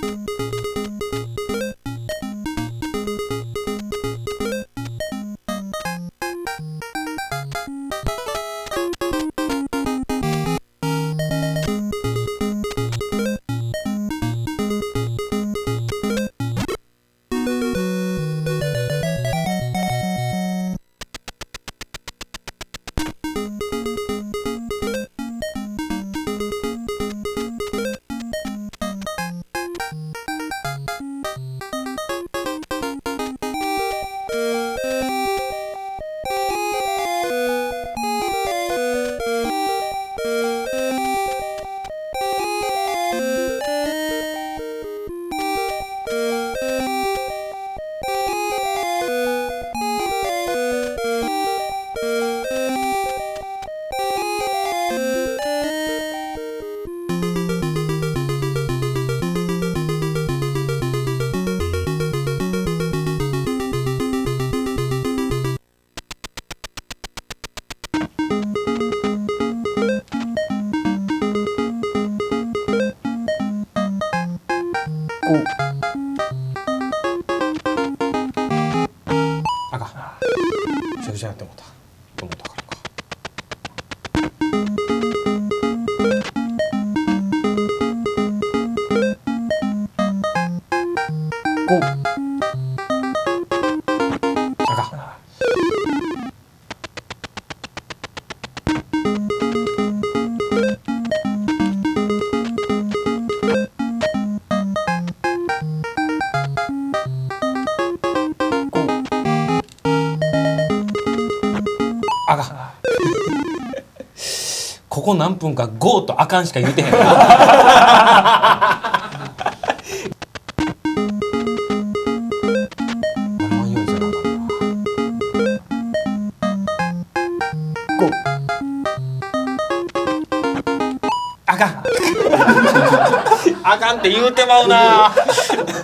あかん。ぐちゃぐちゃやって思ったからか。あかん。あかん。ここ何分かゴーとあかんしか言うてへんな。あかん。あかんって言うてまうな。